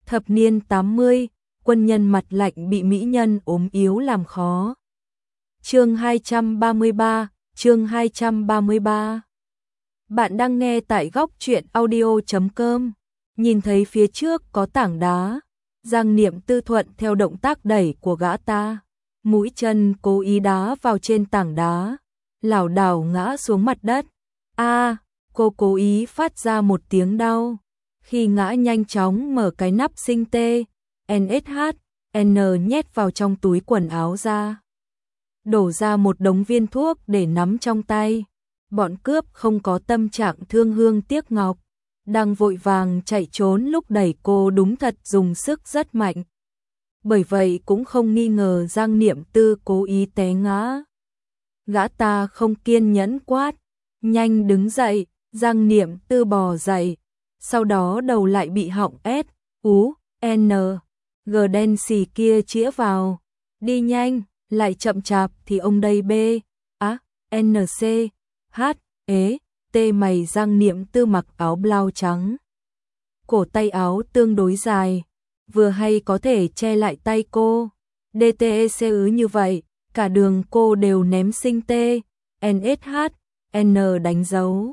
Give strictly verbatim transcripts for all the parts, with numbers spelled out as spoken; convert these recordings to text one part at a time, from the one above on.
Thập niên tám mươi, quân nhân mặt lạnh bị mỹ nhân ốm yếu làm khó. Chương hai trăm ba mươi ba, chương hai trăm ba mươi ba. Bạn đang nghe tại góc truyện audio chấm com. Nhìn thấy phía trước có tảng đá, Giang Niệm Tư thuận theo động tác đẩy của gã ta, mũi chân cố ý đá vào trên tảng đá, lảo đảo ngã xuống mặt đất. A, cô cố ý phát ra một tiếng đau. Khi ngã nhanh chóng mở cái nắp sinh tê, en ét hát, en nhét vào trong túi quần áo ra. Đổ ra một đống viên thuốc để nắm trong tay. Bọn cướp không có tâm trạng thương hương tiếc ngọc, đang vội vàng chạy trốn lúc đẩy cô đúng thật dùng sức rất mạnh. Bởi vậy cũng không nghi ngờ Giang Niệm Tư cố ý té ngã. Gã ta không kiên nhẫn quát, nhanh đứng dậy. Giang Niệm Tư bò dậy, sau đó đầu lại bị họng S, U, N, G đen xì kia chĩa vào. Đi nhanh, lại chậm chạp thì ông đây B, A, N, C, H, ế, T mày. Giang Niệm Tư mặc áo blau trắng. Cổ tay áo tương đối dài, vừa hay có thể che lại tay cô. D T E C ứ như vậy, cả đường cô đều ném sinh tê, en ét hát, N đánh dấu.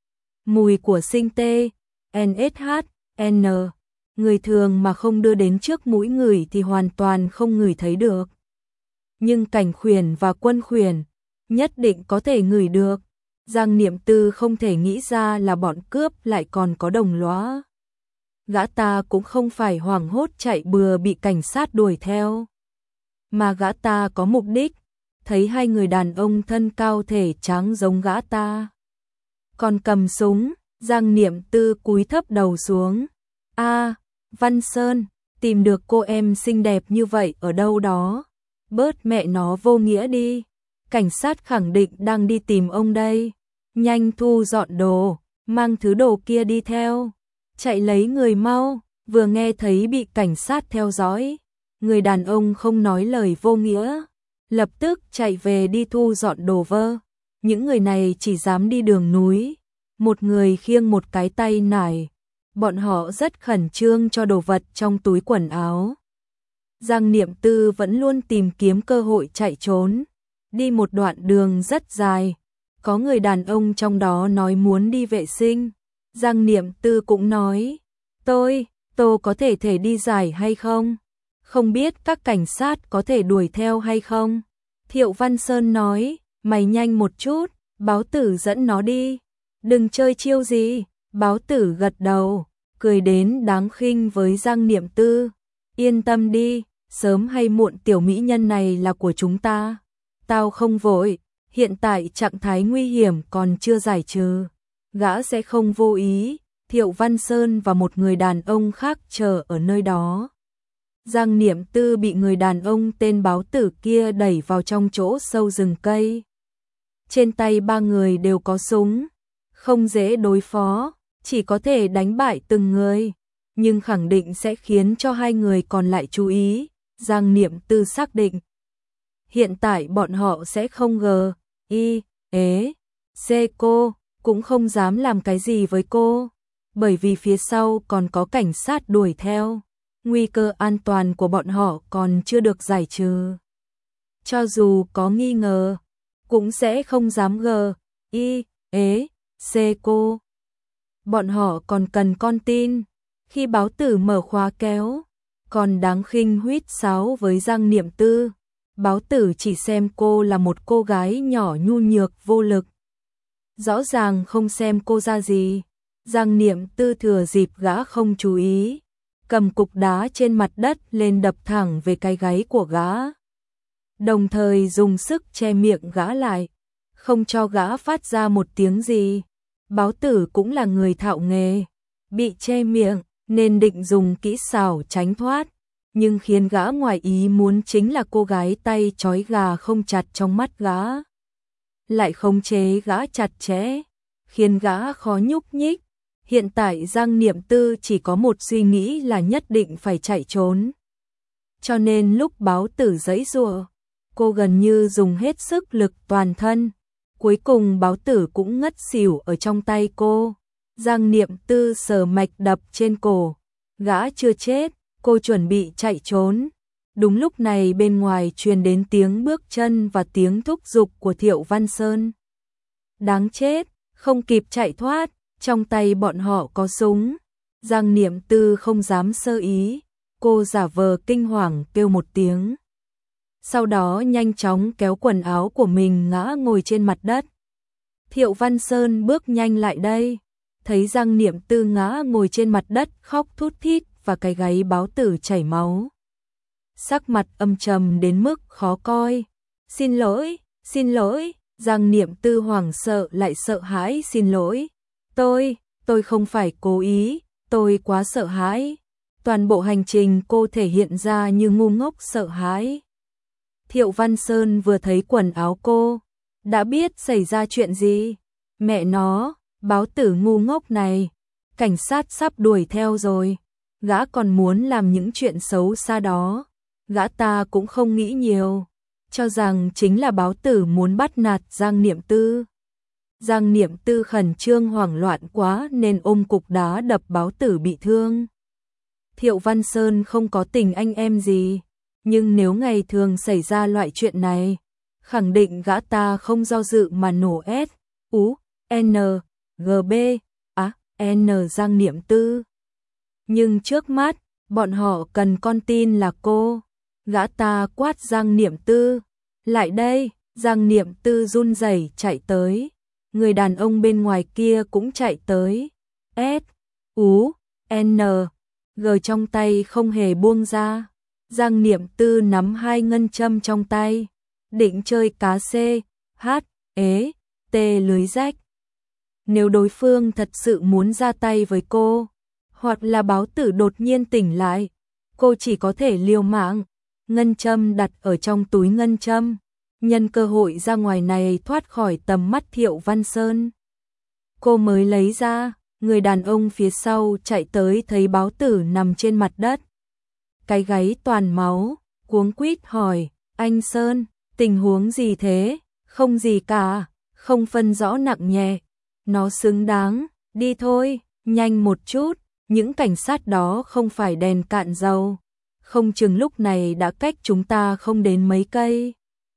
Mùi của sinh tê, en ét hát, N, người thường mà không đưa đến trước mũi ngửi thì hoàn toàn không ngửi thấy được. Nhưng Cảnh Khuyển và Quân Khuyển nhất định có thể ngửi được. Giang Niệm Tư không thể nghĩ ra là bọn cướp lại còn có đồng lõa. Gã ta cũng không phải hoảng hốt chạy bừa bị cảnh sát đuổi theo, mà gã ta có mục đích. Thấy hai người đàn ông thân cao thể tráng giống gã ta, còn cầm súng, Giang Niệm Tư cúi thấp đầu xuống. A, Văn Sơn, tìm được cô em xinh đẹp như vậy ở đâu đó? Bớt mẹ nó vô nghĩa đi. Cảnh sát khẳng định đang đi tìm ông đây. Nhanh thu dọn đồ, mang thứ đồ kia đi theo. Chạy lấy người mau. Vừa nghe thấy bị cảnh sát theo dõi, người đàn ông không nói lời vô nghĩa, lập tức chạy về đi thu dọn đồ vơ. Những người này chỉ dám đi đường núi, một người khiêng một cái tay nải. Bọn họ rất khẩn trương cho đồ vật trong túi quần áo. Giang Niệm Tư vẫn luôn tìm kiếm cơ hội chạy trốn. Đi một đoạn đường rất dài, có người đàn ông trong đó nói muốn đi vệ sinh. Giang Niệm Tư cũng nói, tôi, tôi có thể thể đi giải hay không? Không biết các cảnh sát có thể đuổi theo hay không? Thiệu Văn Sơn nói, mày nhanh một chút, báo tử dẫn nó đi. Đừng chơi chiêu gì. Báo tử gật đầu, cười đến đáng khinh với Giang Niệm Tư. Yên tâm đi, sớm hay muộn tiểu mỹ nhân này là của chúng ta. Tao không vội, hiện tại trạng thái nguy hiểm còn chưa giải trừ. Gã sẽ không vô ý. Thiệu Văn Sơn và một người đàn ông khác chờ ở nơi đó. Giang Niệm Tư bị người đàn ông tên báo tử kia đẩy vào trong chỗ sâu rừng cây. Trên tay ba người đều có súng, không dễ đối phó, chỉ có thể đánh bại từng người, nhưng khẳng định sẽ khiến cho hai người còn lại chú ý. Giang Niệm Tư xác định, hiện tại bọn họ sẽ không gờ, y, ế, c cô, cũng không dám làm cái gì với cô, bởi vì phía sau còn có cảnh sát đuổi theo. Nguy cơ an toàn của bọn họ còn chưa được giải trừ. Cho dù có nghi ngờ, cũng sẽ không dám gờ, y, ế, c cô. Bọn họ còn cần con tin. Khi báo tử mở khóa kéo, còn đáng khinh huýt sáo với Giang Niệm Tư. Báo tử chỉ xem cô là một cô gái nhỏ nhu nhược vô lực, rõ ràng không xem cô ra gì. Giang Niệm Tư thừa dịp gã không chú ý, cầm cục đá trên mặt đất lên đập thẳng về cái gáy của gã, đồng thời dùng sức che miệng gã lại, không cho gã phát ra một tiếng gì. Báo tử cũng là người thạo nghề, bị che miệng nên định dùng kỹ xảo tránh thoát, nhưng khiến gã ngoài ý muốn chính là cô gái tay trói gà không chặt trong mắt gã lại khống chế gã chặt chẽ, khiến gã khó nhúc nhích. Hiện tại Giang Niệm Tư chỉ có một suy nghĩ là nhất định phải chạy trốn. Cho nên lúc báo tử giãy giụa, cô gần như dùng hết sức lực toàn thân. Cuối cùng báo tử cũng ngất xỉu ở trong tay cô. Giang Niệm Tư sờ mạch đập trên cổ. Gã chưa chết, cô chuẩn bị chạy trốn. Đúng lúc này bên ngoài truyền đến tiếng bước chân và tiếng thúc giục của Thiệu Văn Sơn. Đáng chết, không kịp chạy thoát, trong tay bọn họ có súng. Giang Niệm Tư không dám sơ ý, cô giả vờ kinh hoàng kêu một tiếng. Sau đó nhanh chóng kéo quần áo của mình ngã ngồi trên mặt đất. Thiệu Văn Sơn bước nhanh lại đây, thấy Giang Niệm Tư ngã ngồi trên mặt đất khóc thút thít và cái gáy báo tử chảy máu. Sắc mặt âm trầm đến mức khó coi. Xin lỗi, xin lỗi, Giang Niệm Tư hoảng sợ lại sợ hãi xin lỗi. Tôi, tôi không phải cố ý, tôi quá sợ hãi. Toàn bộ hành trình cô thể hiện ra như ngu ngốc sợ hãi. Thiệu Văn Sơn vừa thấy quần áo cô, đã biết xảy ra chuyện gì. Mẹ nó, báo tử ngu ngốc này, cảnh sát sắp đuổi theo rồi. Gã còn muốn làm những chuyện xấu xa đó. Gã ta cũng không nghĩ nhiều, cho rằng chính là báo tử muốn bắt nạt Giang Niệm Tư. Giang Niệm Tư khẩn trương hoảng loạn quá nên ôm cục đá đập báo tử bị thương. Thiệu Văn Sơn không có tình anh em gì, nhưng nếu ngày thường xảy ra loại chuyện này, khẳng định gã ta không do dự mà nổ S, U, N, G, B, A, N Giang Niệm Tư. Nhưng trước mắt, bọn họ cần con tin là cô. Gã ta quát Giang Niệm Tư. Lại đây, Giang Niệm Tư run rẩy chạy tới. Người đàn ông bên ngoài kia cũng chạy tới. S, U, N, G trong tay không hề buông ra. Giang Niệm Tư nắm hai ngân châm trong tay, định chơi cá C, H, ế, T lưới rách. Nếu đối phương thật sự muốn ra tay với cô, hoặc là báo tử đột nhiên tỉnh lại, cô chỉ có thể liều mạng. Ngân châm đặt ở trong túi ngân châm, nhân cơ hội ra ngoài này thoát khỏi tầm mắt Thiệu Văn Sơn. Cô mới lấy ra, người đàn ông phía sau chạy tới thấy báo tử nằm trên mặt đất. Cái gáy toàn máu, cuống quýt hỏi, anh Sơn, tình huống gì thế? Không gì cả, không phân rõ nặng nhẹ. Nó xứng đáng, đi thôi, nhanh một chút, những cảnh sát đó không phải đèn cạn dầu. Không chừng lúc này đã cách chúng ta không đến mấy cây.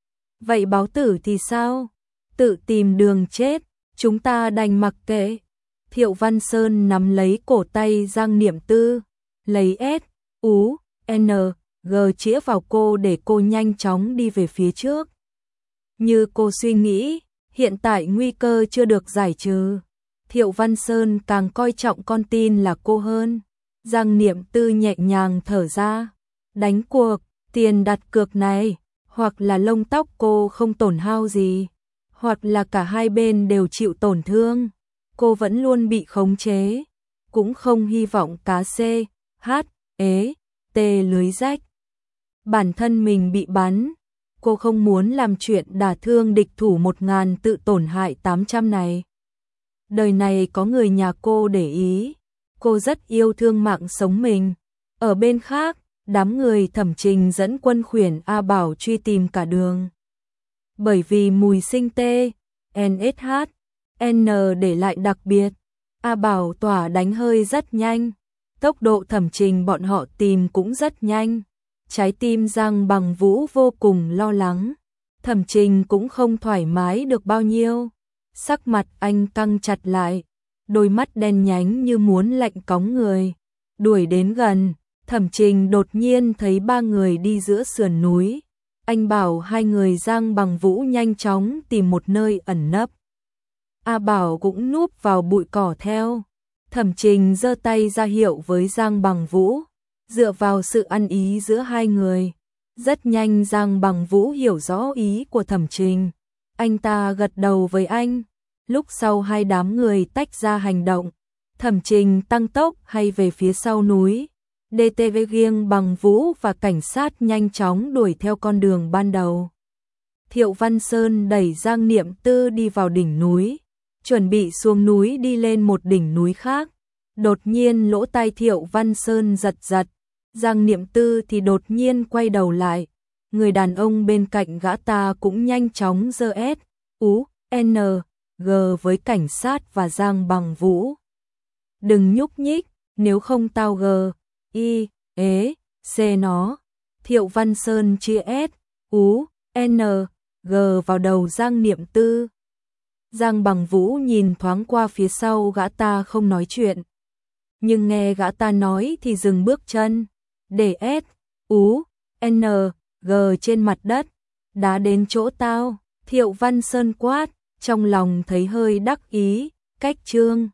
Vậy báo tử thì sao? Tự tìm đường chết, chúng ta đành mặc kệ. Thiệu Văn Sơn nắm lấy cổ tay Giang Niệm Tư, lấy S, U, N, G chĩa vào cô để cô nhanh chóng đi về phía trước. Như cô suy nghĩ, hiện tại nguy cơ chưa được giải trừ. Thiệu Văn Sơn càng coi trọng con tin là cô hơn. Giang Niệm Tư nhẹ nhàng thở ra. Đánh cuộc, tiền đặt cược này, hoặc là lông tóc cô không tổn hao gì, hoặc là cả hai bên đều chịu tổn thương. Cô vẫn luôn bị khống chế, cũng không hy vọng cá C, H, ế, T lưới rách. Bản thân mình bị bắn, cô không muốn làm chuyện đả thương địch thủ một ngàn tự tổn hại tám trăm này. Đời này có người nhà cô để ý, cô rất yêu thương mạng sống mình. Ở bên khác, đám người Thẩm Trình dẫn quân khuyển A Bảo truy tìm cả đường. Bởi vì mùi sinh tê, en ét hát, N để lại đặc biệt, A Bảo tỏa đánh hơi rất nhanh, tốc độ Thẩm Trình bọn họ tìm cũng rất nhanh. Trái tim Giang Bằng Vũ vô cùng lo lắng, Thẩm Trình cũng không thoải mái được bao nhiêu. Sắc mặt anh căng chặt lại, đôi mắt đen nhánh như muốn lạnh cóng người. Đuổi đến gần, Thẩm Trình đột nhiên thấy ba người đi giữa sườn núi. Anh bảo hai người Giang Bằng Vũ nhanh chóng tìm một nơi ẩn nấp. A Bảo cũng núp vào bụi cỏ theo. Thẩm Trình giơ tay ra hiệu với Giang Bằng Vũ, dựa vào sự ăn ý giữa hai người. Rất nhanh Giang Bằng Vũ hiểu rõ ý của Thẩm Trình. Anh ta gật đầu với anh. Lúc sau hai đám người tách ra hành động, Thẩm Trình tăng tốc hay về phía sau núi. đê tê vê Giang Bằng Vũ và cảnh sát nhanh chóng đuổi theo con đường ban đầu. Thiệu Văn Sơn đẩy Giang Niệm Tư đi vào đỉnh núi, chuẩn bị xuống núi đi lên một đỉnh núi khác. Đột nhiên lỗ tai Thiệu Văn Sơn giật giật, Giang Niệm Tư thì đột nhiên quay đầu lại. Người đàn ông bên cạnh gã ta cũng nhanh chóng giơ S, U, N, G với cảnh sát và Giang Bằng Vũ. Đừng nhúc nhích, nếu không tao G, I, ế, xê nó. Thiệu Văn Sơn chia S, U, N, G vào đầu Giang Niệm Tư. Giang Bằng Vũ nhìn thoáng qua phía sau gã ta không nói chuyện. Nhưng nghe gã ta nói thì dừng bước chân. Để S, U, N, G trên mặt đất. Đá đến chỗ tao. Thiệu Văn Sơn quát, trong lòng thấy hơi đắc ý. Cách Trương